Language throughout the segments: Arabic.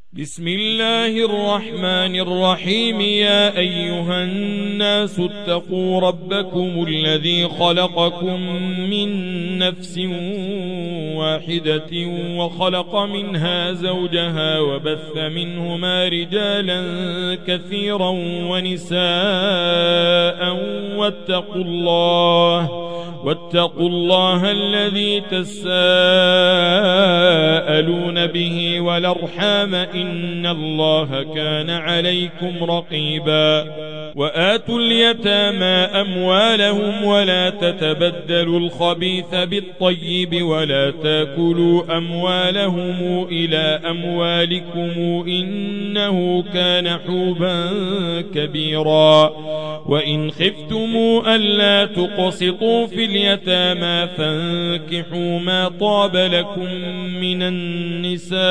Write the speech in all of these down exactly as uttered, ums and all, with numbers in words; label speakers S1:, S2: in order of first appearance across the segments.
S1: بسم الله الرحمن الرحيم. يا أيها الناس اتقوا ربكم الذي خلقكم من نفس واحدة وخلق منها زوجها وبث منهما رجالا كثيرا ونساء واتقوا الله واتقوا الله الذي تساءلون به والأرحام إن الله كان عليكم رقيبا. وآتوا اليتامى أموالهم ولا تتبدلوا الخبيث بالطيب ولا تاكلوا أموالهم إلى أموالكم إنه كان حوبا كبيرا. وإن خفتموا ألا تقسطوا في اليتامى فانكحوا ما طاب لكم من النساء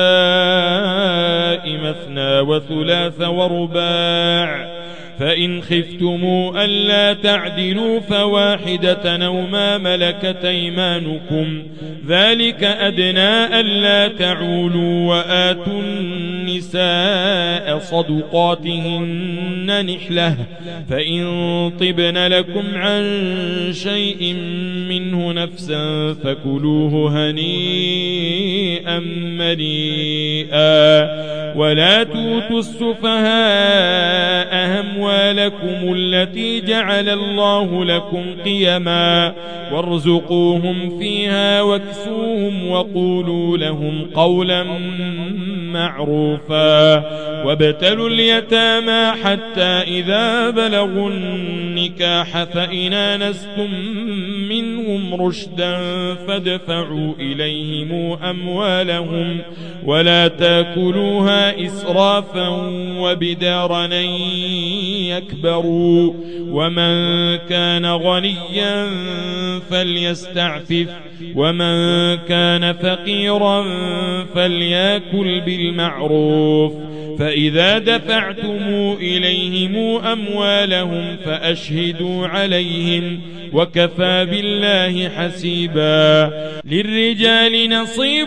S1: مثنى وثلاث ورباع، فإن خفتموا ألا تعدلوا فواحدة أو ما ملكت أيمانكم ذلك أدنى ألا تعولوا. وآتوا النساء صدقاتهن نحلة، فإن طبن لكم عن شيء منه نفسا فكلوه هنيئا مريئا. ولا توتوا السفهاء أموالكم التي جعل الله لكم قيما وارزقوهم فيها واكسوهم وقولوا لهم قولا معروفا. وابتلوا اليتامى حتى إذا بلغوا النكاح فإن آنستم منهم رشدا فادفعوا إليهم أموالهم ولا تاكلوها إسرافا وبدارا أن يكبروا. ومن كان غنيا فليستعفف ومن كان فقيرا فليأكل بالمعروف. فإذا دفعتم إليهم أموالهم فأشهدوا عليهم وكفى بالله حسيبا. للرجال نصيب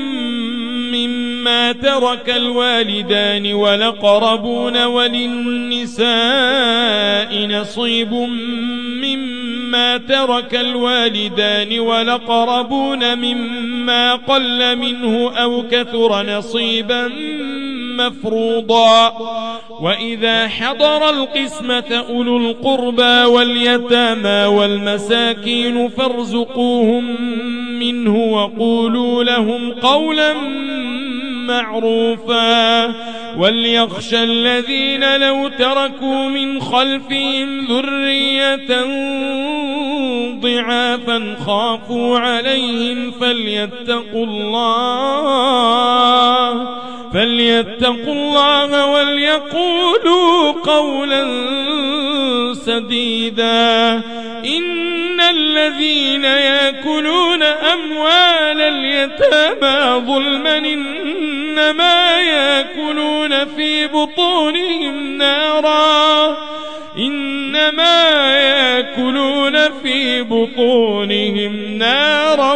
S1: مما ترك الوالدان والأقربون وللنساء نصيب مما ترك الوالدان والأقربون مما قل منه أو كثر نصيبا مفروضا. وإذا حضر القسمة أولو القربى واليتامى والمساكين فارزقوهم منه وقولوا لهم قولا معروفا. وليخشى الذين لو تركوا من خلفهم ذرية ضعافا خافوا عليهم فليتقوا الله فليتقوا الله وليقولوا قولا سديدا. إن الذين يأكلون أموال اليتامى ظلما إنما يأكلون في بطونهم نارا إنما يأكلون في بطونهم نارا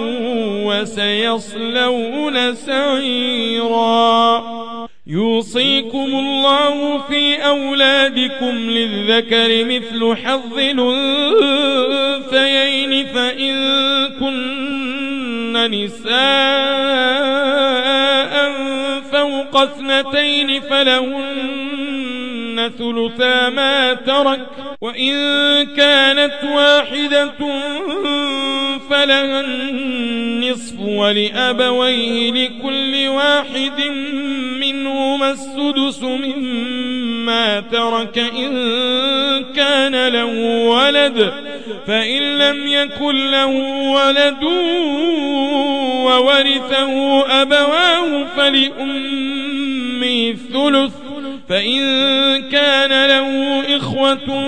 S1: وسيصلون سعيرا. يوصيكم الله في أولادكم للذكر مثل حظ الأنثيين فإن كن نساء فوق اثنتين فلهن ثلثا ما ترك وإن كانت واحدة فلها النصف ولأبويه لكل واحد منهما السدس مما ترك إن كان له ولد. فإن لم يكن له ولد وورثه أبواه فلأمه الثلث. فإن كان له إخوة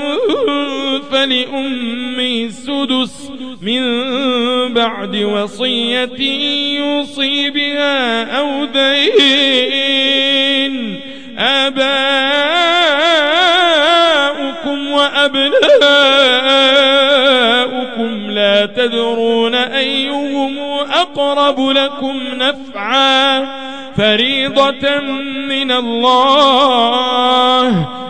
S1: فلأمه السدس من بعد وصية يوصي بها أو دين. آباؤكم وأبناؤكم لا تدرون أيهم أقرب لكم نفعا فريضة فريضة من الله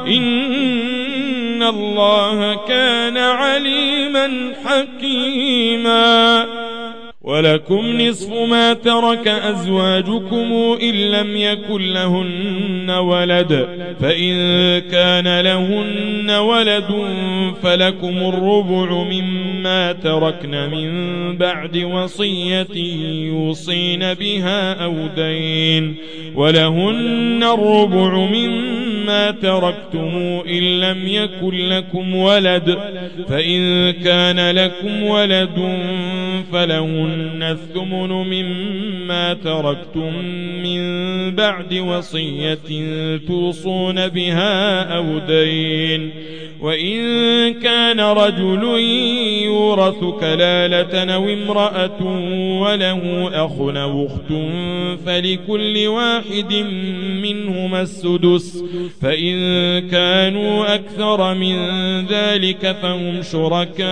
S1: إن الله كان عليما حكيما. ولكم نصف ما ترك أزواجكم إن لم يكن لهن ولد، فإن كان لهن ولد فلكم الربع مما تركن من بعد وصية يوصين بها أو دين، ولهن الربع مما تركتم إن لم يكن لكم ولد، فإن كان لكم ولد فلهن الثمن مما تركتم من بعد وصية توصون بها أو دين. وإن كان رجل يورث كلالة أو امرأة وله أخ أو أخت فلكل واحد منهما السدس، فإن كانوا أكثر من ذلك فهم شركاء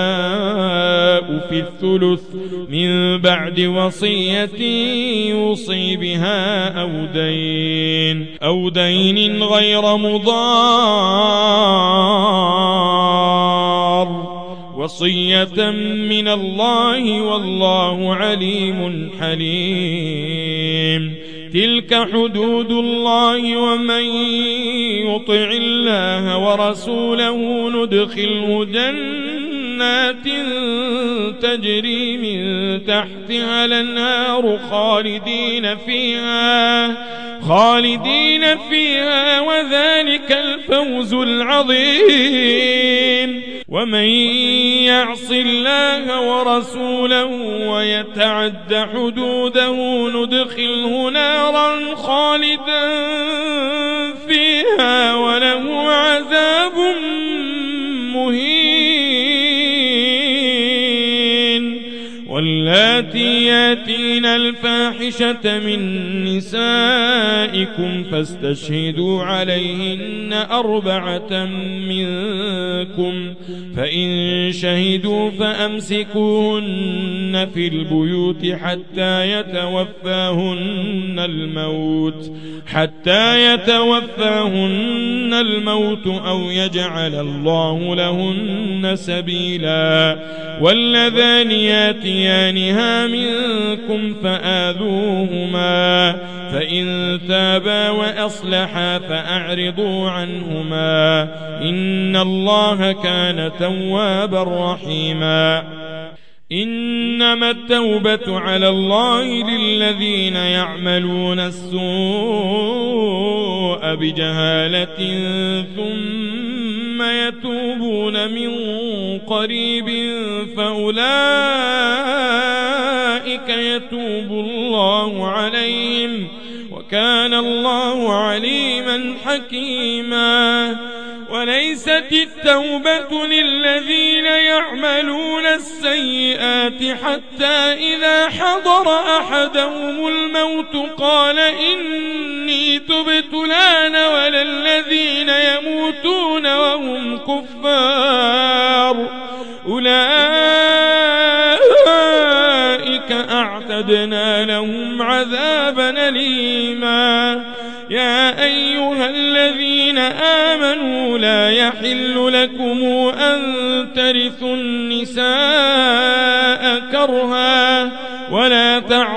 S1: في الثلث من بعد وصية يوصي بها أو دين أو دين غير مضار، وصية من الله والله عليم حليم. تلك حدود الله ومن يطع الله ورسوله ندخله جنات تجري من تحتها الأنهار خالدين فيها خالدين فيها وذلك الفوز العظيم. ومن يعص الله ورسوله ويتعد حدوده ندخله نارا خالدا فيها وله عذاب مهين. واللاتي ياتين الفاحشة من نسائكم فاستشهدوا عليهن أربعة منكم، فإن شهدوا فأمسكوهن في البيوت حتى يتوفاهن الموت حتى يتوفاهن الموت أو يجعل الله لهن سبيلا. واللذان ياتيانها منكم فآذوهما، فإن تابا وأصلحا فأعرضوا عنهما إن الله كان توابا رحيما. إنما التوبة على الله للذين يعملون السوء بجهالة ثم يتوبون من قريب فأولئك يتوب الله عليهم وكان الله عليما حكيما. وليست التوبة للذين يعملون السيئات حتى إذا حضر أحدهم الموت قال إني تبت الآن، ولا الذين يموتون وهم كفار أولئك أعتدنا لهم عذابا أليما. يا أيها الذين آمنوا لا يحل لكم أن ترثوا النساء كرها ولا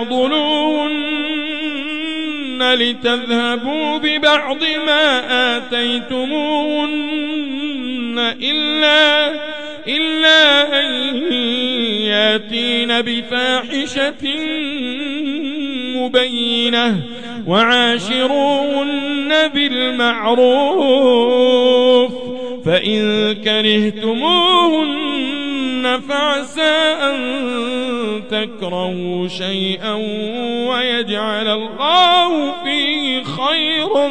S1: تعضلوهن لتذهبوا ببعض ما آتيتموهن إلا إلا أن ياتين بفاحشة مبينة وعاشروهن بالمعروف، فإن كرهتموهن فعسى أن تكرهوا شيئا ويجعل الله فيه خيرا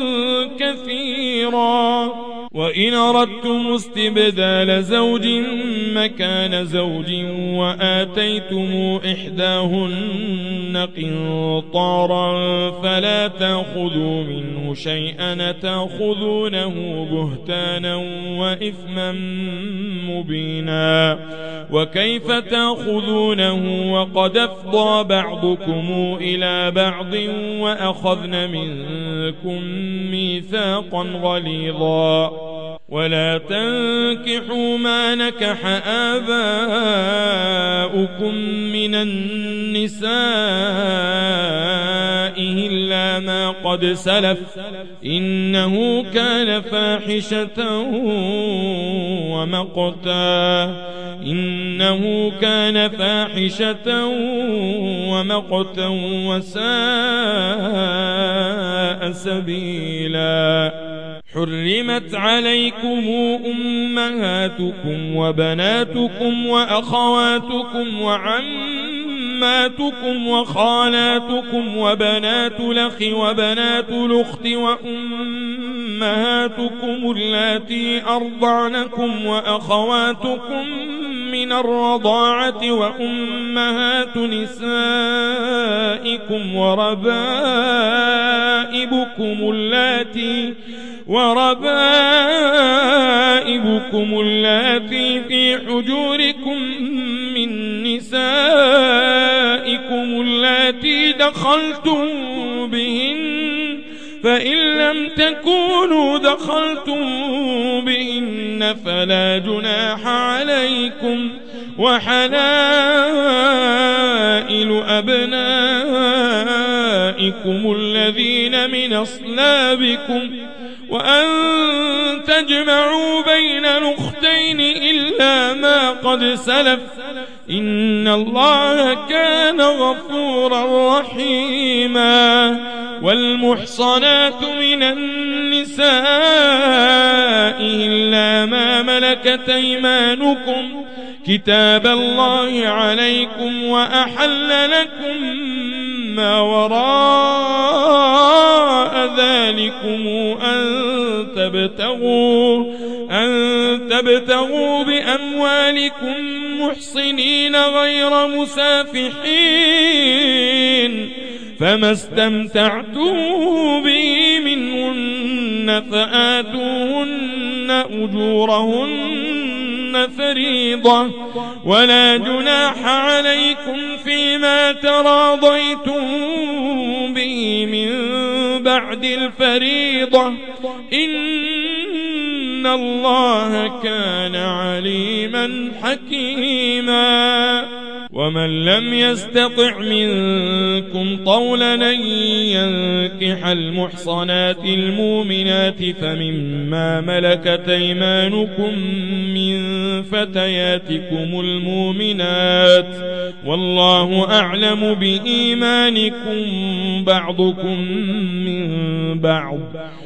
S1: كثيرا. وإن أردتم استبدال زوج مكان زوج وآتيتم إحداهن قنطارا فلا تأخذوا منه منه شيئا تأخذونه بهتانا وإثما مبينا وكيف تأخذونه وقد أفضى بعضكم إلى بعض وأخذن منكم ميثاقا غليظا ولا تنكحوا ما نكح آباؤكم من النساء إلا ما قد سلف إنه كان فاحشة ومقتا إنه كان فاحشة ومقتا وساء سبيلا حرمت عليكم أمهاتكم وبناتكم وأخواتكم وعماتكم وخالاتكم وبنات الأخ وبنات الأخت وأمهاتكم اللاتي أرضعنكم وأخواتكم من الرضاعة وأمهات نسائكم وربائبكم اللاتي وربائبكم اللاتي في حجوركم من نسائكم اللاتي دخلتم بهن فإن لم تكونوا دخلتم بهن فلا جناح عليكم وحلائل أبنائكم الذين من أصلابكم وأن تجمعوا بين الأختين إلا ما قد سلف إن الله كان غفورا رحيما والمحصنات من النساء إلا ما ملكت أيمانكم كتاب الله عليكم وأحل لكم ما وراء ذلكم أن تبتغوا أن تبتغوا بأموالكم محصنين غير مسافحين فما استمتعتم به منهن فآتوهن أجورهن فريضة ولا جناح عليكم فيما تراضيتم به من بعد الفريضة إن الله كان عليما حكيما ومن لم يستطع منكم طولا أن ينكح المحصنات المؤمنات فمما ملكت أيمانكم من فتياتكم المؤمنات والله أعلم بإيمانكم بعضكم من بعض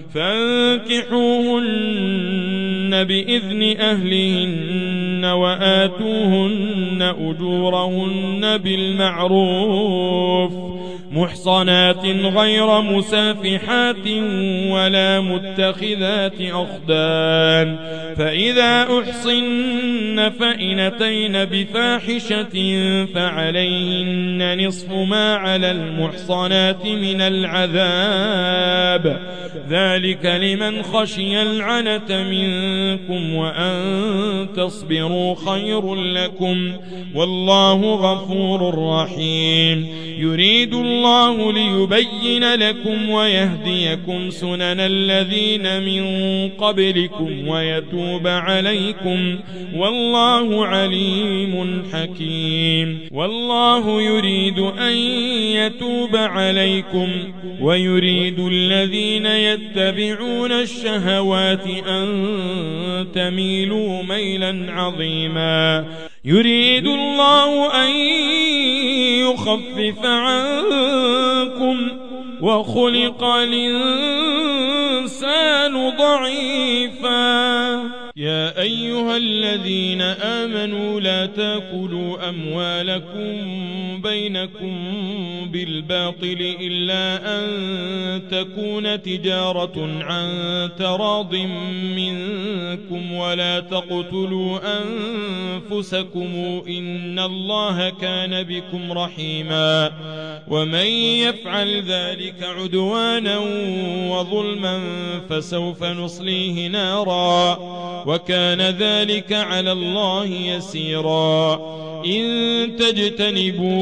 S1: فانكحوهن بإذن أهلهن وآتوهن أجورهن بالمعروف محصنات غير مسافحات ولا متخذات أخدان فإذا أحصن فإن أتين بفاحشة فعليهن نصف ما على المحصنات من العذاب ذلك لمن خشي العنة منكم وأن تصبروا خير لكم والله غفور رحيم يريد الله ليبين لكم ويهديكم سنن الذين من قبلكم ويتوب عليكم والله عليم حكيم والله يريد أن يتوب عليكم ويريد الذين يتبعون الشهوات أن تميلوا ميلا عظيما يريد الله أن يخفف عنكم وخلق الإنسان ضعيفا يا أيها الذين آمنوا لا تأكلوا أموالكم بينكم بالباطل إلا أن تكون تجارة عن تراض منكم ولا تقتلوا أنفسكم إن الله كان بكم رحيما ومن يفعل ذلك عدوانا وظلما فسوف نصليه نارا وكان ذلك على الله يسيرا إن تجتنبوا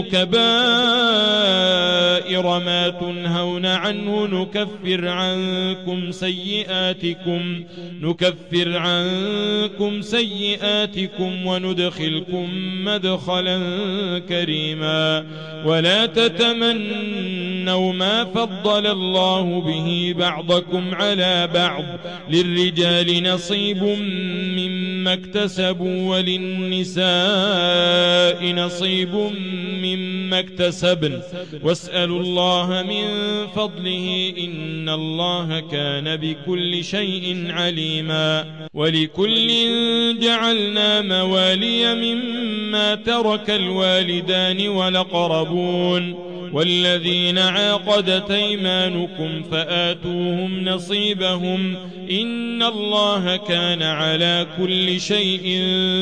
S1: كبائر ما تنهون عنه نكفر عنكم سيئاتكم نكفر عنكم سيئاتكم وندخلكم مدخلا كريما ولا تتمنوا ما فضل الله به بعضكم على بعض للرجال نصيب مما اكتسبوا وللنساء نصيب مما اكتسبن واسألوا الله من فضله إن الله كان بكل شيء عليما ولكل جعلنا موالي مما ترك الوالدان والأقربون والذين عاقدت أيمانكم فآتوهم نصيبهم إن الله كان على كل شيء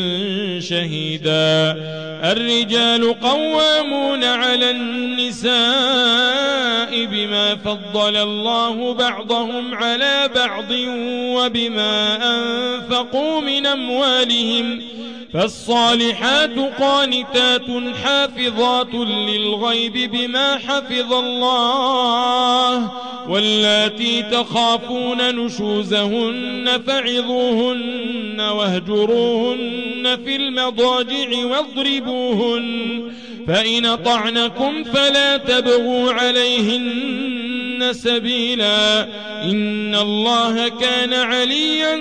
S1: شهيدا الرجال قوامون على النساء بما فضل الله بعضهم على بعض وبما أنفقوا من أموالهم فالصالحات قانتات حافظات للغيب بما حفظ الله واللاتي تخافون نشوزهن فعظوهن واهجروهن في المضاجع واضربوهن فإن طعنكم فلا تبغوا عليهن سبيلا إن الله كان عليا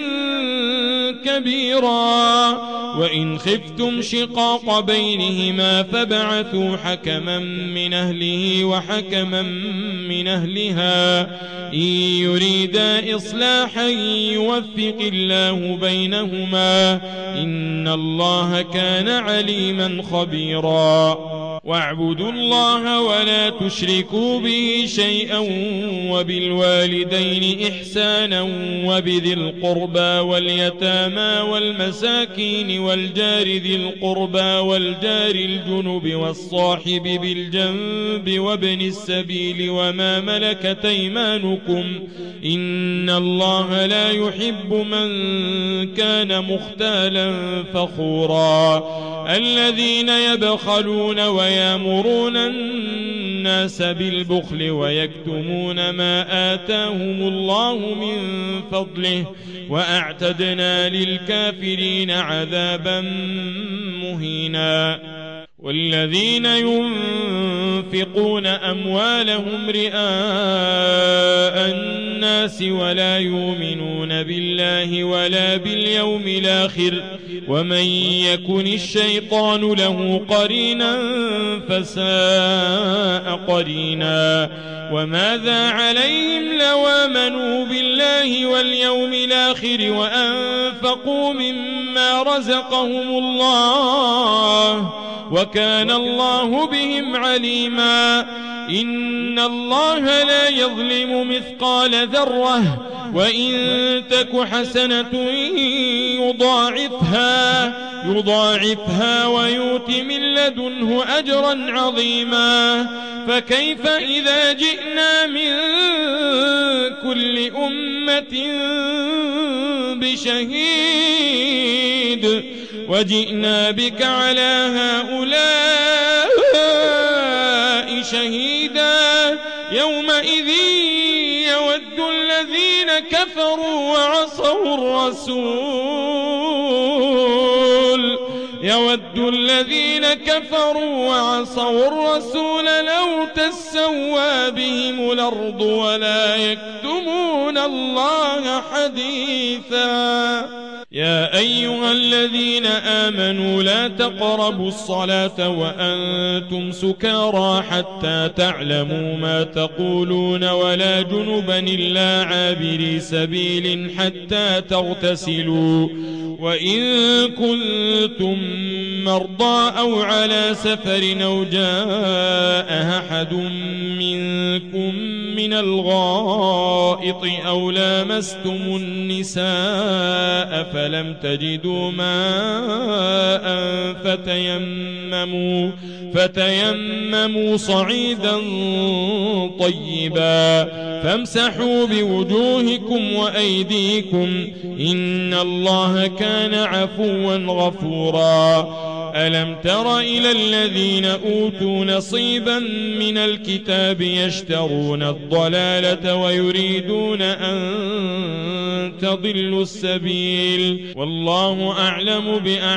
S1: كبيرا وإن خفتم شقاق بينهما فابعثوا حكما من أهله وحكما من أهلها إن يريدا إصلاحا يوفق الله بينهما إن الله كان عليما خبيرا واعبدوا الله ولا تشركوا به شيئا وبالوالدين إحسانا وبذي القربى واليتامى والمساكين والجار ذي القربى والجار الجنب والصاحب بالجنب وابن السبيل وما ملكت أيمانكم إن الله لا يحب من كان مختالا فخورا الذين يبخلون ويامرون الناس بالبخل ويكتمون ما آتاهم الله من فضله وأعتدنا للكافرين عذابا مهينا والذين ينفقون أموالهم رئاء الناس ولا يؤمنون بالله ولا باليوم الآخر ومن يكن الشيطان له قرينا فساء قرينا وماذا عليهم لو آمنوا بالله واليوم الآخر وأنفقوا مما رزقهم الله وكان الله بهم عليما إن الله لا يظلم مثقال ذرة وإن تك حسنة يضاعفها يضاعفها ويؤت من لدنه أجرا عظيما فكيف إذا جئنا من كل أمة بشهيد وجئنا بك على هؤلاء شهيدا يومئذ يود الذين كفروا وعصوا الرسول يود الذين كفروا وعصوا الرسول لو تسوى بهم الأرض ولا يكتمون الله حديثا يا أيها الذين آمنوا لا تقربوا الصلاة وأنتم سكارى حتى تعلموا ما تقولون ولا جنبا إلا عابري سبيل حتى تغتسلوا وإن كنتم مرضى أو على سفر أو جاء أحد منكم من الغائط أو لامستم النساء فلم تجدوا ماء فتيمموا, فتيمموا صعيدا طيبا فامسحوا بوجوهكم وأيديكم إن الله كان عفوا غفورا. ألم تر إلى الذين أوتوا نصيبا من الكتاب يشترون الضلالة ويريدون أن تضلوا السبيل والله أعلم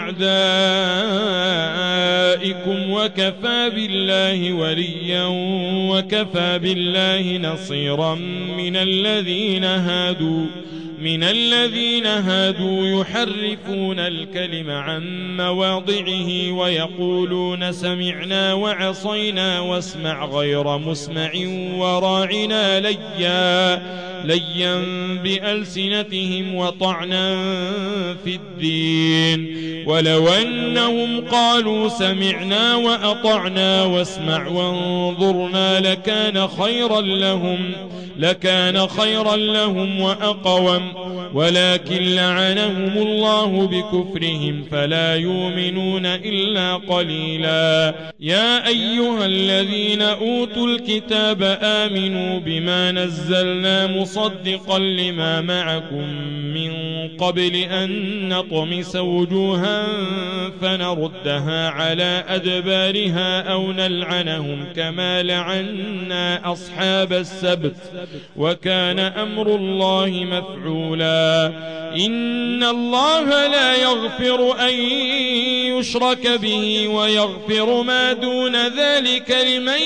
S1: بأعدائكم وكفى بالله وليا وكفى بالله نصيرا. من الذين هادوا من الذين هادوا يحرفون الكلم عن مواضعه ويقولون سمعنا وعصينا واسمع غير مسمع وراعنا ليا ليا بألسنتهم وطعنا في الدين. ولو أنهم قالوا سمعنا وأطعنا واسمع وانظرنا لكان خيرا لهم لكان خيرا لهم وأقوم ولكن لعنهم الله بكفرهم فلا يؤمنون إلا قليلا. يا أيها الذين أوتوا الكتاب آمنوا بما نزلنا مصدقا لما معكم من قبل أن نطمس وجوها فنردها على أدبارها أو نلعنهم كما لعنا أصحاب السبت وكان أمر الله مفعولا. إن الله لا يغفر أن يشرك به ويغفر ما دون ذلك لمن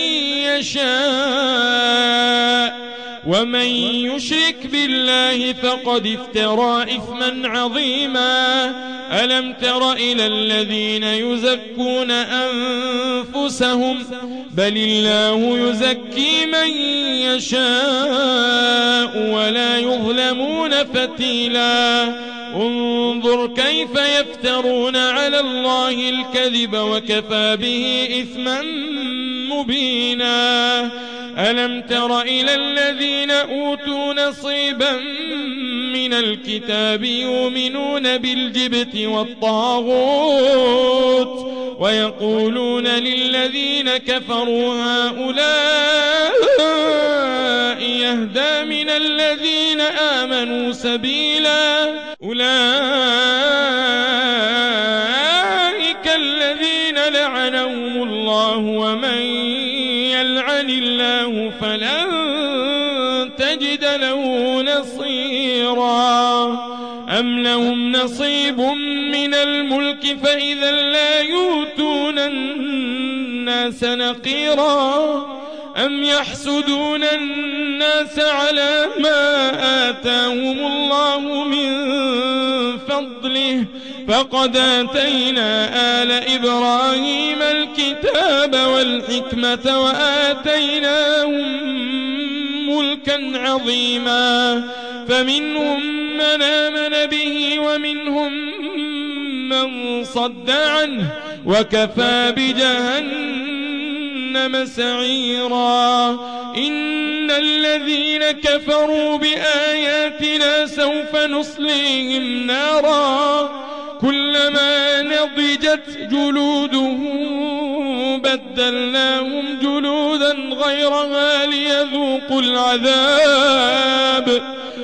S1: يشاء ومن يشرك بالله فقد افترى إثما عظيما. ألم تر إلى الذين يزكون أنفسهم بل الله يزكي من يشاء ولا يظلمون فتيلا. انظر كيف يفترون على الله الكذب وكفى به إثما مبينا. ألم تر إلى الذين أوتوا نصيبا من الكتاب يؤمنون بالجبت والطاغوت ويقولون للذين كفروا هؤلاء يهدى من الذين آمنوا سبيلا. أولئك الذين لعنهم الله ومن يلعن الله فلن تجد له نصيرا. أم لهم نصيب من الملك فإذا لا يؤتون الناس نقيرا. أم يحسدون الناس على ما آتاهم الله من فضله فقد آتينا آل إبراهيم الكتاب والحكمة وآتيناهم ملكا عظيما. فمنهم من آمن به ومنهم من صد عنه وكفى بجهنم سعيرا. إن الذين كفروا بآياتنا سوف نصليهم نارا كلما نضجت جلودهم بدلناهم جلودا غيرها ليذوقوا العذاب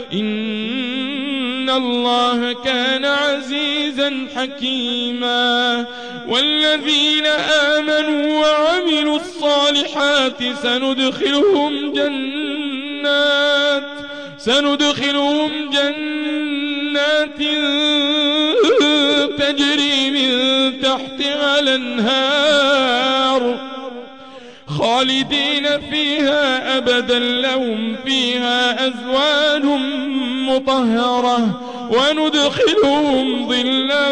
S1: إن الله كان عزيزا حكيما. والذين آمنوا وعملوا الصالحات سندخلهم جنات سندخلهم جنات تجري من تحتها الأنهار خالدين فيها أبدا لهم فيها أزواج مطهرة وندخلهم ظلا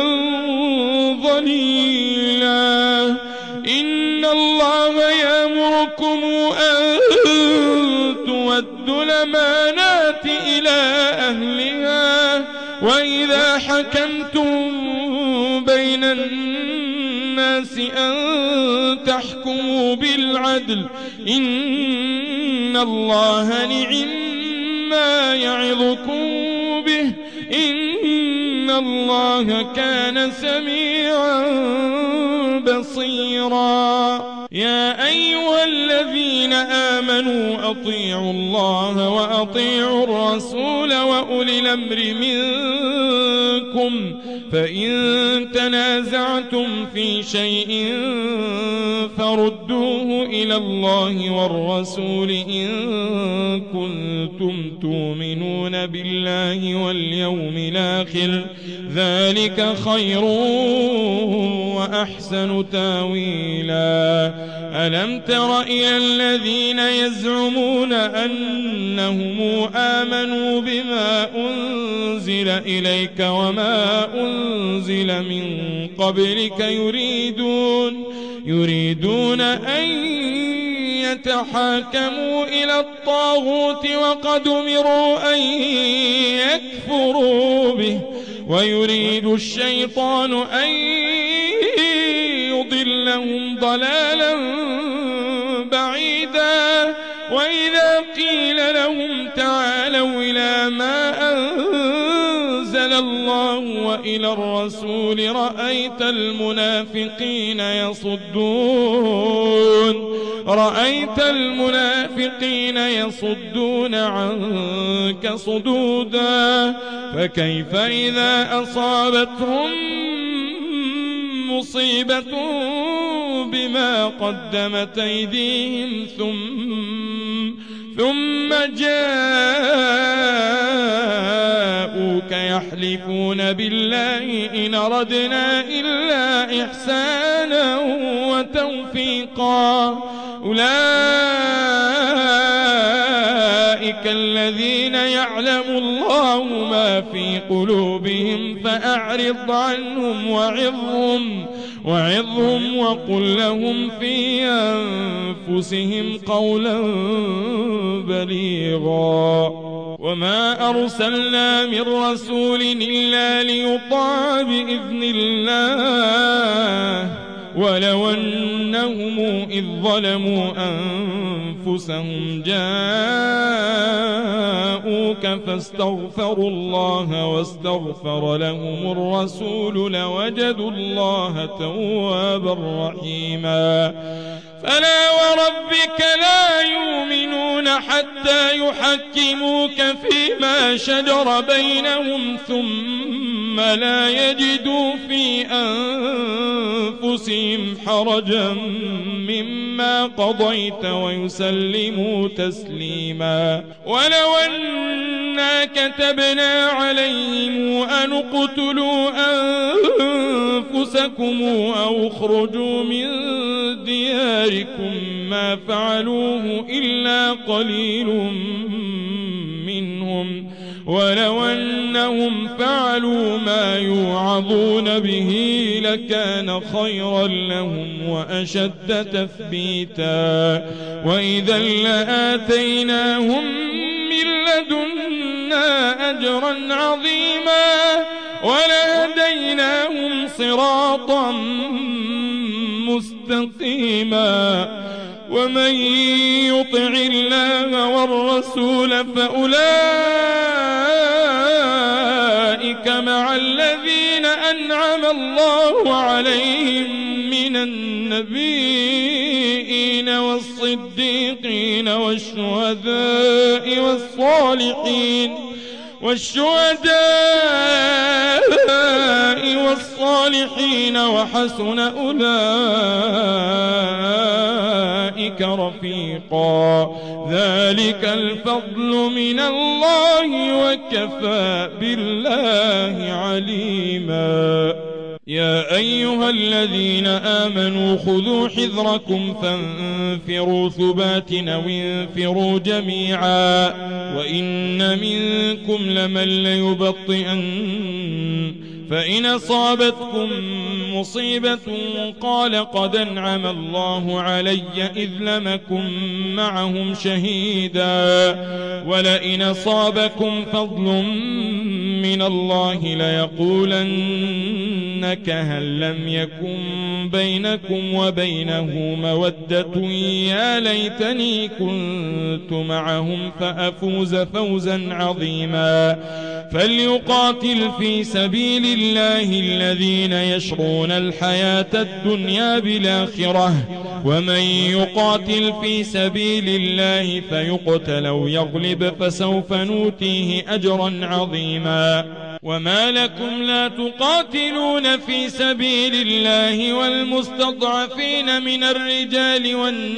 S1: ظليلا. إن الله يأمركم أن تودوا الأمانات إلى أهلها وإذا حكمتم بين الناس أن تحكموا بالعدل إن إن الله نعم ما يعظكم به إن الله كان سميعا بصيرا يا أيها الذين آمنوا أطيعوا الله وأطيعوا الرسول وأولي الأمر منكم فإن تنازعتم في شيء فردوه إلى الله والرسول إن كنتم تؤمنون بالله واليوم الآخر ذلك خير وأحسن تاويلا ألم تر إلى الذين يزعمون أنهم آمنوا بما أنزل إليك وما أنزل من قبلك يريدون يريدون أن يتحاكموا إلى الطاغوت وقد أمروا أن يكفروا به ويريد الشيطان أن يضلهم ضلالا بعيدا وإذا قيل لهم تعالوا إلى ما أنزل الله وإلى الرسول رأيت المنافقين يصدون رأيت المنافقين يصدون عنك صدودا فكيف إذا أصابتهم مصيبة بما قدمت أيديهم ثم ثم جاءوك يحلفون بالله إن أردنا إلا إحسانا وتوفيقا أولئك الذين يعلم الله ما في قلوبهم فأعرض عنهم وعظهم وعظهم وقل لهم في أنفسهم قولا بليغا وما أرسلنا من رسول إلا ليطاع بإذن الله ولو أنهم إذ ظلموا أنفسهم جاءوك فاستغفروا الله واستغفر لهم الرسول لوجدوا الله توابا رحيما فلا وربك لا يؤمنون حتى يحكموك فيما شجر بينهم ثم لا يجدوا في أنفسهم حرجا مما قضيت ويسلموا تسليما ولو أنا كتبنا عليهم أن اقتلوا أنفسكم أو اخرجوا من دياركم ما فعلوه إلا قليل منهم ولو أنهم فعلوا ما يوعظون به لكان خيرا لهم وأشد تثبيتا وإذا لآتيناهم من لدنا أجرا عظيما ولهديناهم صراطا مستقيما ومن يطع الله والرسول فأولئك مع الذين أنعم الله عليهم من النبيين والصديقين والشهداء والصالحين والشهداء والصالحين وحسن أولئك رفيقا ذلك الفضل من الله وكفى بالله عليما يا أيها الذين آمنوا خذوا حذركم فانفروا ثبات أو انفروا جميعا وإن منكم لمن ليبطئن فإن أصابتكم مصيبة قال قد أنعم الله علي إذ لم أكن معهم شهيدا ولئن أصابكم فضل من الله ليقولن كأن لم يكن بينكم وبينه مودة يا ليتني كنت معهم فأفوز فوزا عظيما فليقاتل في سبيل الله الذين يشرون الحياة الدنيا بالآخرة ومن يقاتل في سبيل الله فيقتل أو يغلب فسوف نؤتيه أجرا عظيما وما لكم لا تقاتلون في سبيل الله والمستضعفين من الرجال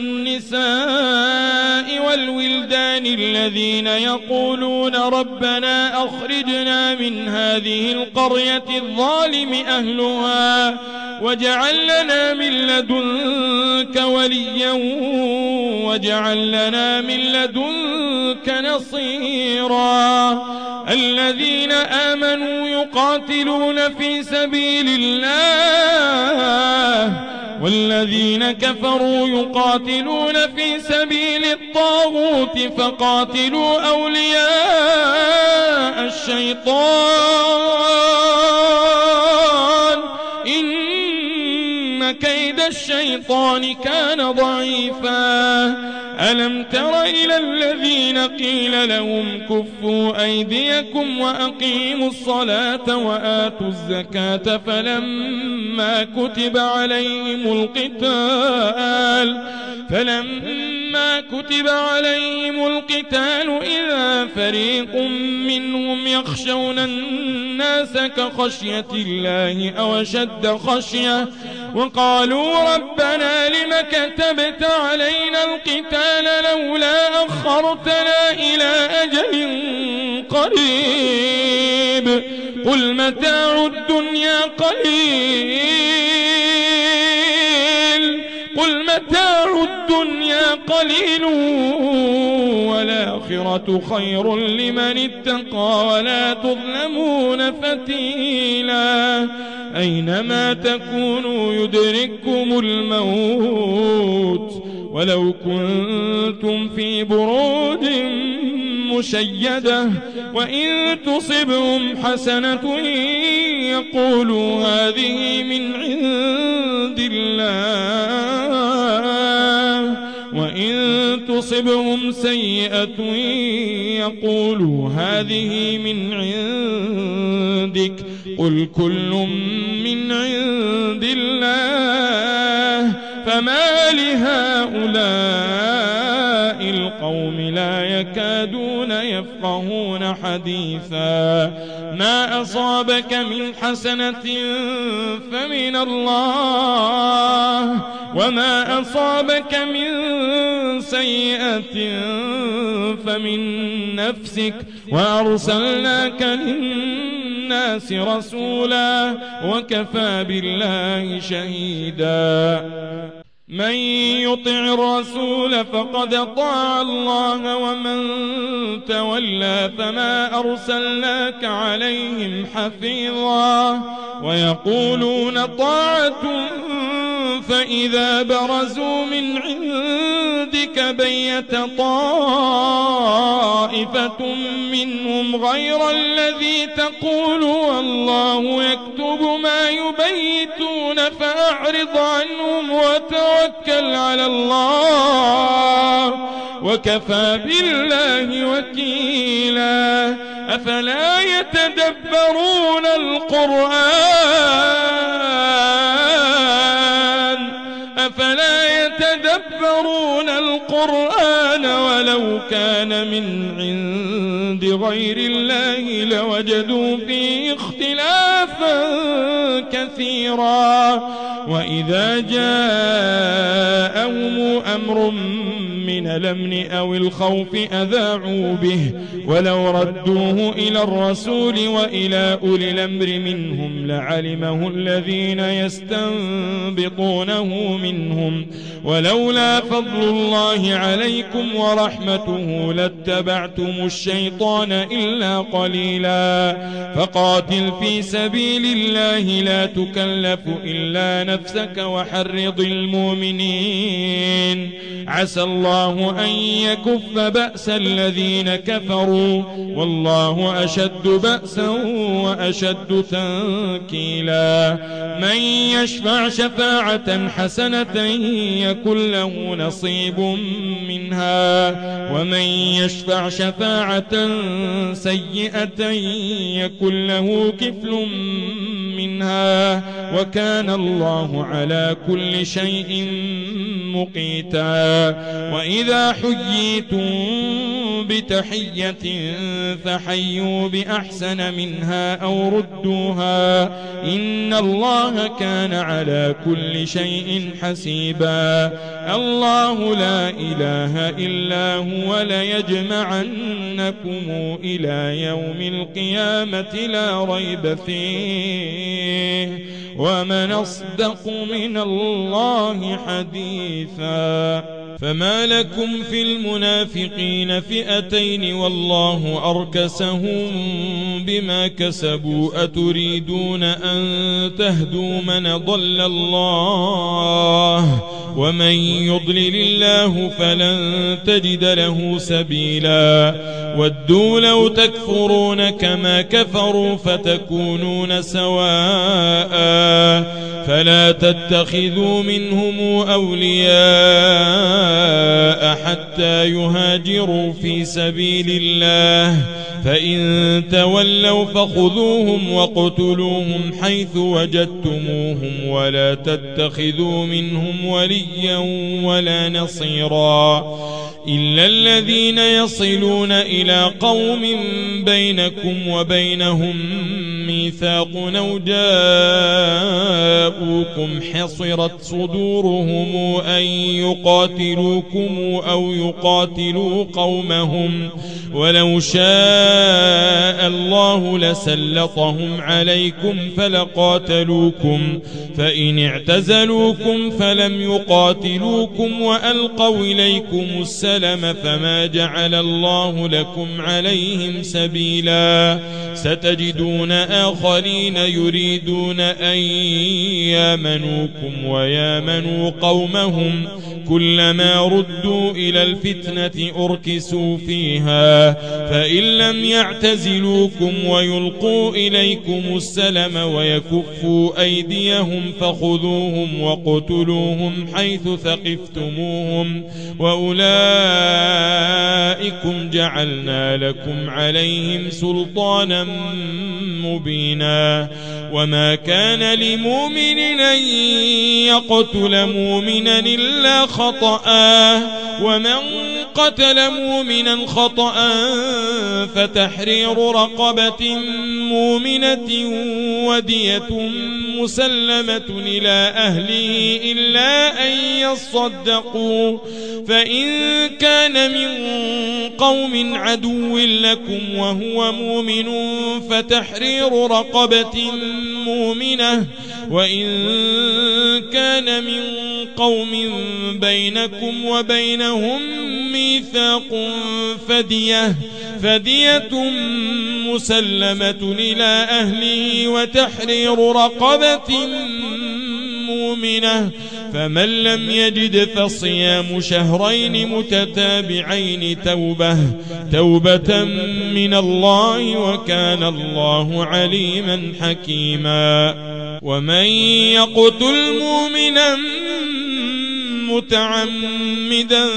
S1: والنساء والولدان الذين يقولون ربنا أخرجنا من هذه القرية الظالم أهلها واجعل لنا من لدنك وليا واجعل لنا من لدنك نصيرا الذين آمنوا يقاتلون في سبيل الله والذين كفروا يقاتلون في سبيل الطاغوت فقاتلوا أولياء الشيطان إن كيد الشيطان كان ضعيفا ألم تر إلى الذين قيل لهم كفوا أيديكم وأقيموا الصلاة وآتوا الزكاة فلما كتب عليهم القتال فلما كتب عليهم القتال إذا فريق منهم يخشون الناس كخشية الله أو أشد خشية وقالوا ربنا لم كتبت علينا القتال لولا أخرتنا إلى أجل قريب قل متاع الدنيا قليل قل متاع الدنيا قليل والآخرة خير لمن اتقى ولا تظلمون فتيلا أينما تكونوا يدرككم الموت ولو كنتم في بروج مشيدة وإن تصبهم حسنة يقولوا هذه من عند الله وإن تصبهم سيئة يقولوا هذه من عندك قل كل من عند الله فما لهؤلاء القوم لا يكادون يفقهون حديثا ما أصابك من حسنة فمن الله وما أصابك من سيئة فمن نفسك وأرسلناك للناس رسولا وكفى بالله شهيدا من يطع الرسول فقد أطاع الله ومن تولى فما أرسلناك عليهم حفيظا ويقولون طاعة فإذا برزوا من عندك بيت طائفة منهم غير الذي تقول والله يكتب ما يبيتون فأعرض عنهم وتوكل على الله وكفى بالله وكيلا أفلا يتدبرون القرآن أفلا يتدبرون القرآن ولو كان من عند غير الله لوجدوا فيه اختلافا كثيرا وإذا جاءهم أمر من الأمن أو الخوف أذاعوا به ولو ردوه إلى الرسول وإلى أولي الأمر منهم لعلمه الذين يستنبطونه منهم ولولا فضل الله عليكم ورحمته لاتبعتم الشيطان إلا قليلا فقاتل في سبيل الله لا تكلف إلا نفسك وحرض المؤمنين عسى الله الله أن يكف بأس الذين كفروا والله أشد بأسا وأشد تنكيلا من يشفع شفاعة حسنة يكن له نصيب منها ومن يشفع شفاعة سيئة يكن له كفل منها وكان الله على كل شيء مقيتا وإذا حييتم بتحية فحيوا بأحسن منها أو ردوها إن الله كان على كل شيء حسيبا الله لا إله إلا هو ليجمعنكم إلى يوم القيامة لا ريب فيه ومن أصدق من الله حديثا فما لكم في المنافقين فئتين والله أركسهم بما كسبوا أتريدون أن تهدوا من ضل الله ومن يضلل الله فلن تجد له سبيلا ودوا لو تكفرون كما كفروا فتكونون سواء فلا تتخذوا منهم أولياء حتى يهاجروا في سبيل الله فإن تولوا فخذوهم وقتلوهم حيث وجدتموهم ولا تتخذوا منهم وليا ولا نصيرا إلا الذين يصلون إلى قوم بينكم وبينهم ميثاق أو جاءوكم حصرت صدورهم أن يقاتلوكم أو يقاتلوا قومهم ولو شاء الله لسلطهم عليكم فلقاتلوكم فإن اعتزلوكم فلم يقاتلوكم وألقوا إليكم السلم فما جعل الله لكم عليهم سبيلا ستجدون آخرين يريدون أن يامنوكم ويامنوا قومهم كلما ردوا إلى الفتنة أركسوا فيها فإن لم يعتزلوكم ويلقوا إليكم السلم ويكفوا أيديهم فخذوهم وقتلوهم حيث ثقفتموهم وأولئكم جعلنا لكم عليهم سلطانا مبينا وما كان لمؤمن أن يقتل مؤمنا إلا خطأ ومن قتل مؤمنا خطأ فتحرير رقبة مؤمنة ودية مسلمة إلى أهله إلا أن يصدقوا فإن كان من قوم عدو لكم وهو مؤمن فتحرير رقبة مؤمنة وإن كان من قوم بينكم وبينهم ميثاق فدية فدية مسلمة إلى أهله وتحرير رقبة مؤمنة فمن لم يجد فصيام شهرين متتابعين توبة توبة من الله وكان الله عليما حكيما ومن يقتل مؤمنا متعمدا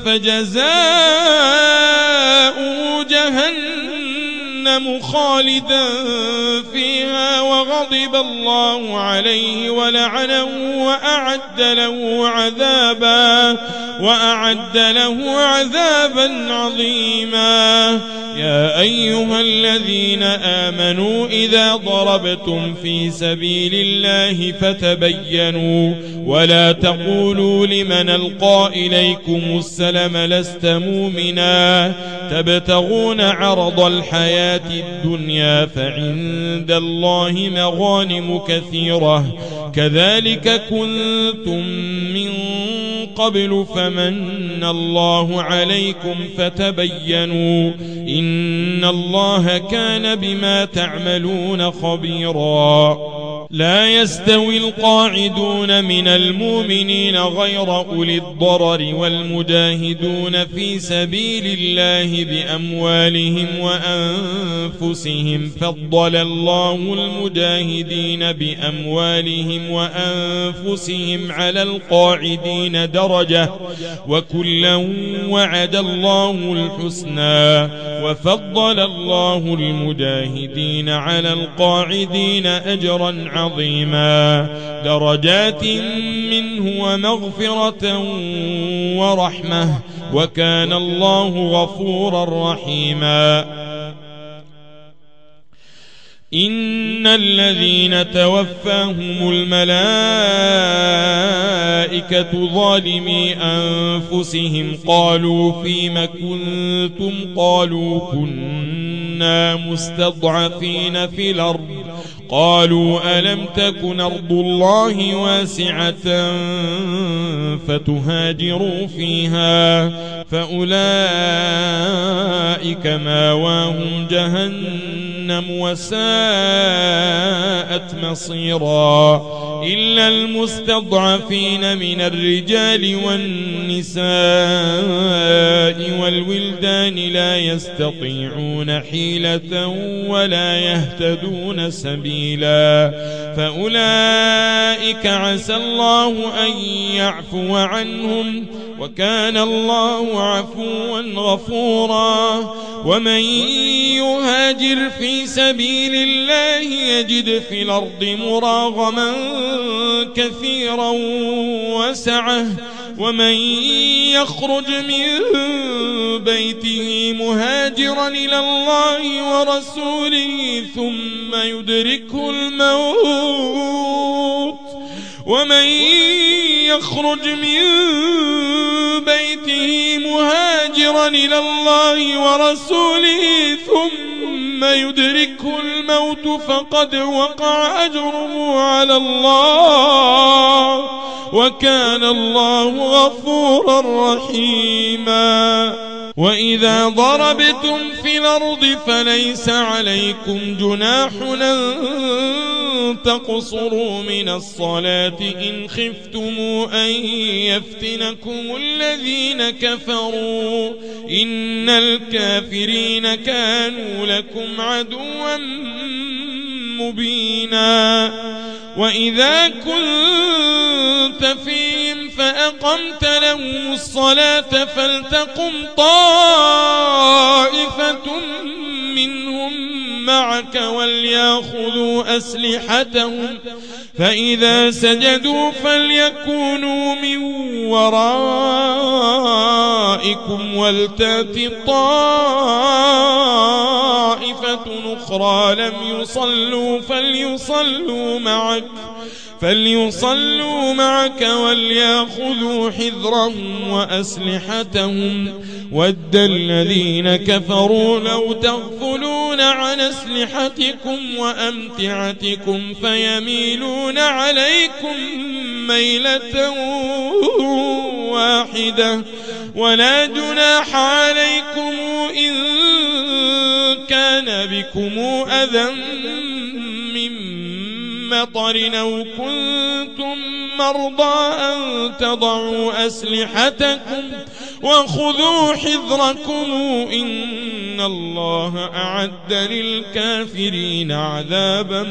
S1: فجزاؤه جهنم خالدا فيها وغضب الله عليه ولعنه وأعد له عذابا وأعد له عذابا عظيما يا أيها الذين آمنوا إذا ضربتم في سبيل الله فتبينوا ولا تقولوا لمن ألقى إليكم السلم لست مؤمنا تبتغون عرض الحياة الدنيا فعند الله مغانم كثيرة كذلك كنتم من قبل فمن الله عليكم فتبينوا إن الله كان بما تعملون خبيرا لا يستوي القاعدون من المؤمنين غير أولي الضرر والمجاهدون في سبيل الله بأموالهم وأنفسهم فضل الله المجاهدين بأموالهم وأنفسهم على القاعدين درجة وكلا وعد الله الحسنى وفضل الله المجاهدين على القاعدين أجرا عظيما عظيما درجات منه ومغفرة ورحمة وكان الله غفورا رحيما إن الذين توفاهم الملائكة ظالمي أنفسهم قالوا فيم كنتم قالوا كنا مستضعفين في الأرض قالوا ألم تكن أرض الله واسعة فتهاجروا فيها فأولئك ماواهم جهنم وساءت مصيرا إلا المستضعفين من الرجال والنساء والولدان لا يستطيعون حيلة ولا يهتدون سبيلا فأولئك عسى الله أن يعفو عنهم وكان الله عفوا غفورا ومن يهاجر في سبيل الله يجد في الأرض مراغما كثيرا وسعة ومن يخرج من بيته مهاجرا إلى الله ورسوله ثم يدركه الموت ومن يخرج من بيته مهاجرا إلى الله ورسوله ثم يدركه الموت فقد وقع أجره على الله وكان الله غفورا رحيما وإذا ضربتم في الأرض فليس عليكم جناح أن تقصروا من الصلاة إن خفتم أن يفتنكم الذين كفروا إن الكافرين كانوا لكم عدوا مبينا وإذا كنت فيهم فأقمت لهم الصلاة فلتقم طائفة منهم معك وليأخذوا أسلحتهم فإذا سجدوا فليكونوا من ورائكم ولتأت طائفة أخرى لم يصلوا فليصلوا معك فليصلوا معك وليأخذوا حذرهم وأسلحتهم ود الذين كفروا لو تغفلون عن أسلحتكم وأمتعتكم فيميلون عليكم ميلة واحدة ولا جناح عليكم إن كان بكم أذى من مطر أو كنتم مرضى أن تضعوا أسلحتكم وخذوا حذركم إن الله أعد للكافرين عذابا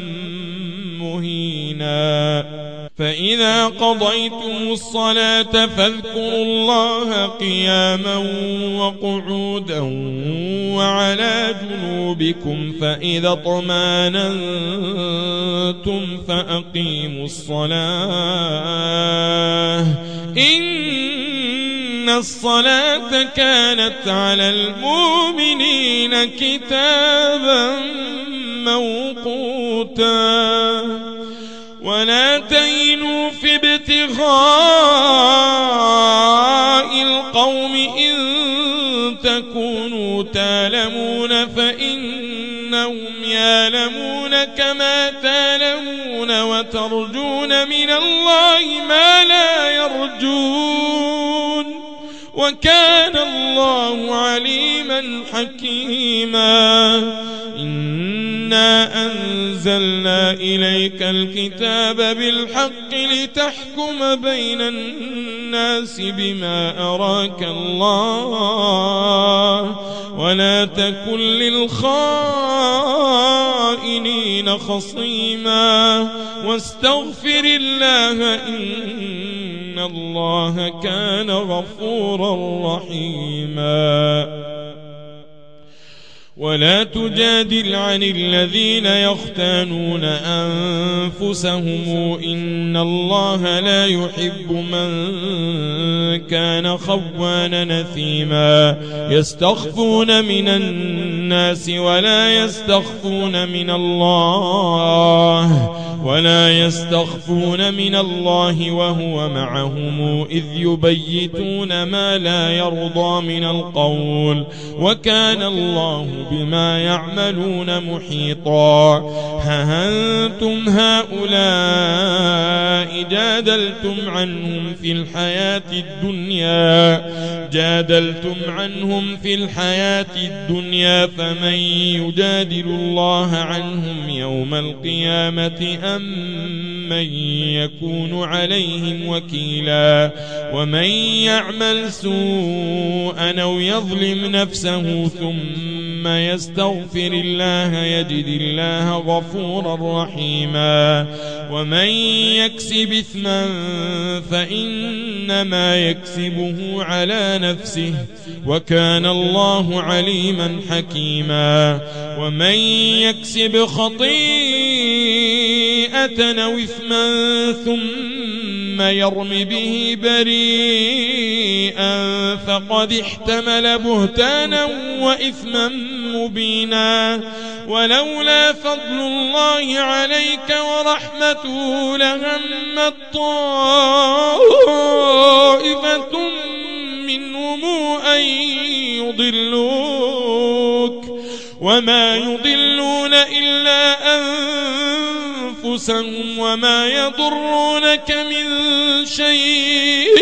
S1: مهينا فإذا قضيتم الصلاة فاذكروا الله قياما وقعودا وعلى جنوبكم فإذا اطمأننتم فأقيموا الصلاة إن الصلاة كانت على المؤمنين كتابا موقوتا ولا تهنوا في ابتغاء القوم إن تكونوا تألمون فإنهم يألمون كما تألمون وترجون من الله ما لا يرجون وكان الله عليما حكيما إنا أنزلنا أنزلنا إليك الكتاب بالحق لتحكم بين الناس بما أراك الله ولا تكن للخائنين خصيما واستغفر الله إن الله كان غفورا رحيما. ولا تجادل عن الذين يختانون أنفسهم إن الله لا يحب من كان خوانا نثيما يستخفون من الناس ولا يستخفون من الله ولا يستخفون من الله وهو معهم إذ يبيتون ما لا يرضى من القول وكان الله بما يعملون محيطا. ها أنتم هؤلاء جادلتم عنهم في الحياة الدنيا جادلتم عنهم في الحياة الدنيا فمن يجادل الله عنهم يوم القيامة أم من يكون عليهم وكيلا. ومن يعمل سوءا أو يظلم نفسه ثم يستغفر الله يجد الله غفورا رحيما. ومن يكسب إثما فإنما يكسبه على نفسه وكان الله عليما حكيما. ومن يكسب خطيئة أو إثما ثم يرم به بريئا فقد احتمل بهتانا وإثما مبينا. ولولا فضل الله عليك ورحمته لهمت طائفة منهم أن يضلوك وما يضلون إلا أنفسهم وما يضرونك من شيء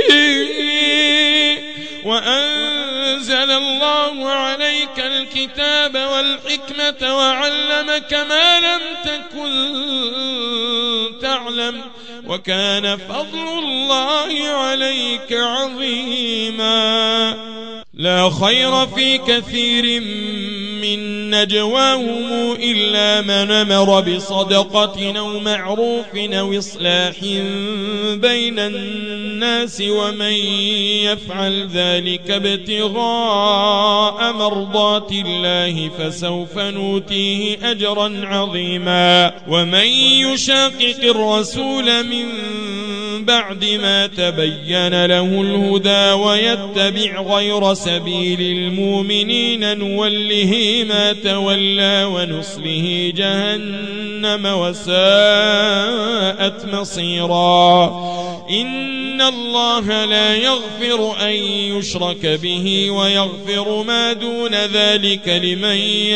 S1: وأنزل الله عليك الكتاب والحكمة وعلمك ما لم تكن تعلم وكان فضل الله عليك عظيما. لا خير في كثير من نجواهم إلا من أمر بصدقة أو معروف أو إصلاح بين الناس ومن يفعل ذلك ابتغاء مرضات الله فسوف نؤتيه أجرا عظيما. ومن يشاقق الرسول من بعد ما تبين له الهدى ويتبع غير سبيل المؤمنين نوله ما تولى ونصله جهنم وساءت مصيرا. إن الله لا يغفر أن يشرك به ويغفر ما دون ذلك لمن